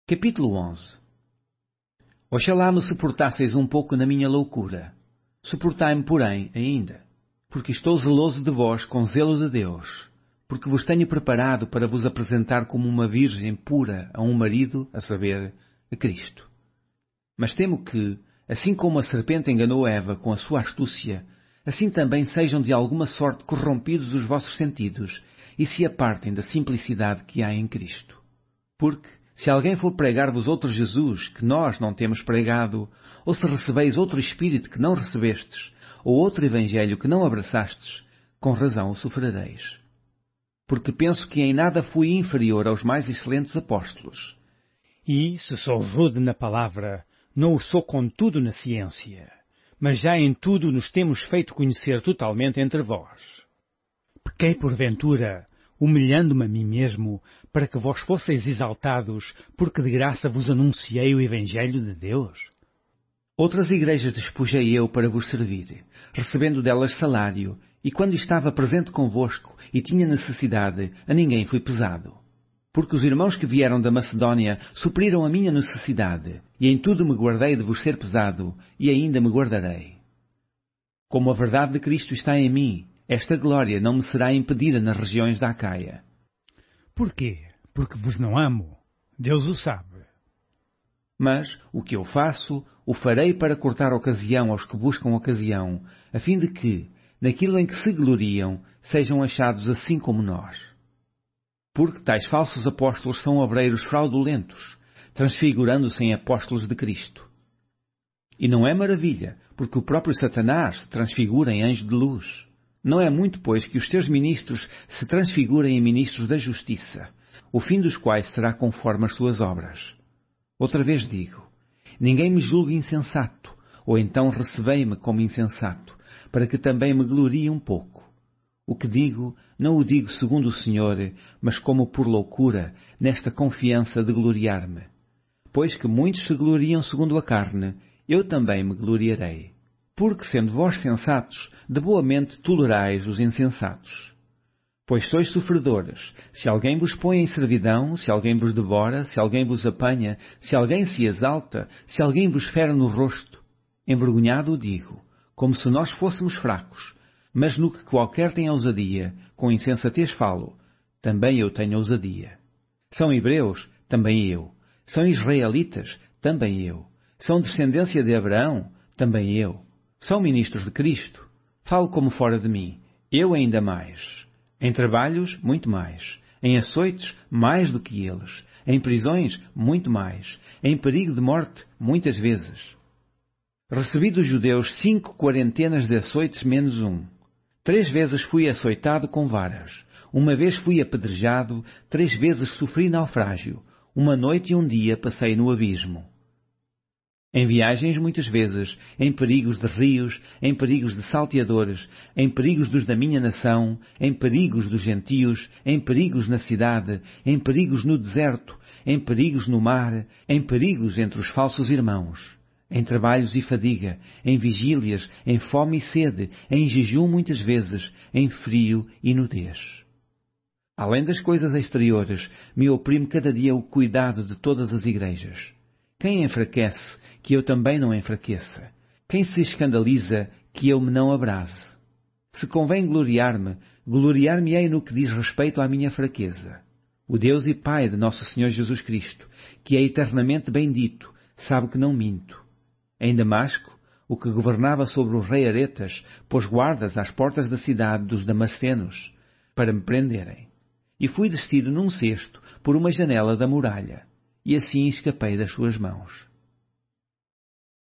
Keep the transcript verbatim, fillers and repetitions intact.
Capítulo onze. Oxalá me suportasseis um pouco na minha loucura. Suportai-me, porém, ainda, porque estou zeloso de vós com zelo de Deus, porque vos tenho preparado para vos apresentar como uma virgem pura a um marido, a saber, a Cristo. Mas temo que, assim como a serpente enganou Eva com a sua astúcia, assim também sejam de alguma sorte corrompidos os vossos sentidos e se apartem da simplicidade que há em Cristo. Porque, se alguém for pregar-vos outro Jesus que nós não temos pregado, ou se recebeis outro Espírito que não recebestes, ou outro Evangelho que não abraçastes, com razão o sofrereis. Porque penso que em nada fui inferior aos mais excelentes apóstolos. E, se sou rude na palavra, não o sou contudo na ciência, mas já em tudo nos temos feito conhecer totalmente entre vós. Pequei porventura, humilhando-me a mim mesmo, para que vós fosseis exaltados, porque de graça vos anunciei o Evangelho de Deus? Outras igrejas despojei eu para vos servir, recebendo delas salário, e quando estava presente convosco e tinha necessidade, a ninguém fui pesado. Porque os irmãos que vieram da Macedónia supriram a minha necessidade, e em tudo me guardei de vos ser pesado, e ainda me guardarei. Como a verdade de Cristo está em mim, esta glória não me será impedida nas regiões da Acaia. Porquê? Porque vos não amo. Deus o sabe. Mas o que eu faço, o farei para cortar ocasião aos que buscam ocasião, a fim de que, naquilo em que se gloriam, sejam achados assim como nós. Porque tais falsos apóstolos são obreiros fraudulentos, transfigurando-se em apóstolos de Cristo. E não é maravilha, porque o próprio Satanás se transfigura em anjo de luz. Não é muito, pois, que os teus ministros se transfigurem em ministros da justiça, o fim dos quais será conforme as suas obras. Outra vez digo, ninguém me julgue insensato, ou então recebei-me como insensato, para que também me glorie um pouco. O que digo, não o digo segundo o Senhor, mas como por loucura, nesta confiança de gloriar-me. Pois que muitos se gloriam segundo a carne, eu também me gloriarei. Porque, sendo vós sensatos, de boa mente tolerais os insensatos. Pois sois sofredores, se alguém vos põe em servidão, se alguém vos devora, se alguém vos apanha, se alguém se exalta, se alguém vos fere no rosto. Envergonhado o digo, como se nós fôssemos fracos, mas no que qualquer tem ousadia, com insensatez falo, também eu tenho ousadia. São hebreus? Também eu. São israelitas? Também eu. São descendência de Abraão? Também eu. São ministros de Cristo? Falo como fora de mim. Eu ainda mais. Em trabalhos, muito mais. Em açoites, mais do que eles. Em prisões, muito mais. Em perigo de morte, muitas vezes. Recebi dos judeus cinco quarentenas de açoites menos um. Três vezes fui açoitado com varas. Uma vez fui apedrejado. Três vezes sofri naufrágio. Uma noite e um dia passei no abismo. Em viagens muitas vezes, em perigos de rios, em perigos de salteadores, em perigos dos da minha nação, em perigos dos gentios, em perigos na cidade, em perigos no deserto, em perigos no mar, em perigos entre os falsos irmãos, em trabalhos e fadiga, em vigílias, em fome e sede, em jejum muitas vezes, em frio e nudez. Além das coisas exteriores, me oprime cada dia o cuidado de todas as igrejas. Quem enfraquece, que eu também não enfraqueça. Quem se escandaliza, que eu me não abrase. Se convém gloriar-me, gloriar-me-ei no que diz respeito à minha fraqueza. O Deus e Pai de nosso Senhor Jesus Cristo, que é eternamente bendito, sabe que não minto. Em Damasco, o que governava sobre o rei Aretas, pôs guardas às portas da cidade dos damascenos, para me prenderem. E fui descido num cesto por uma janela da muralha, e assim escapei das suas mãos.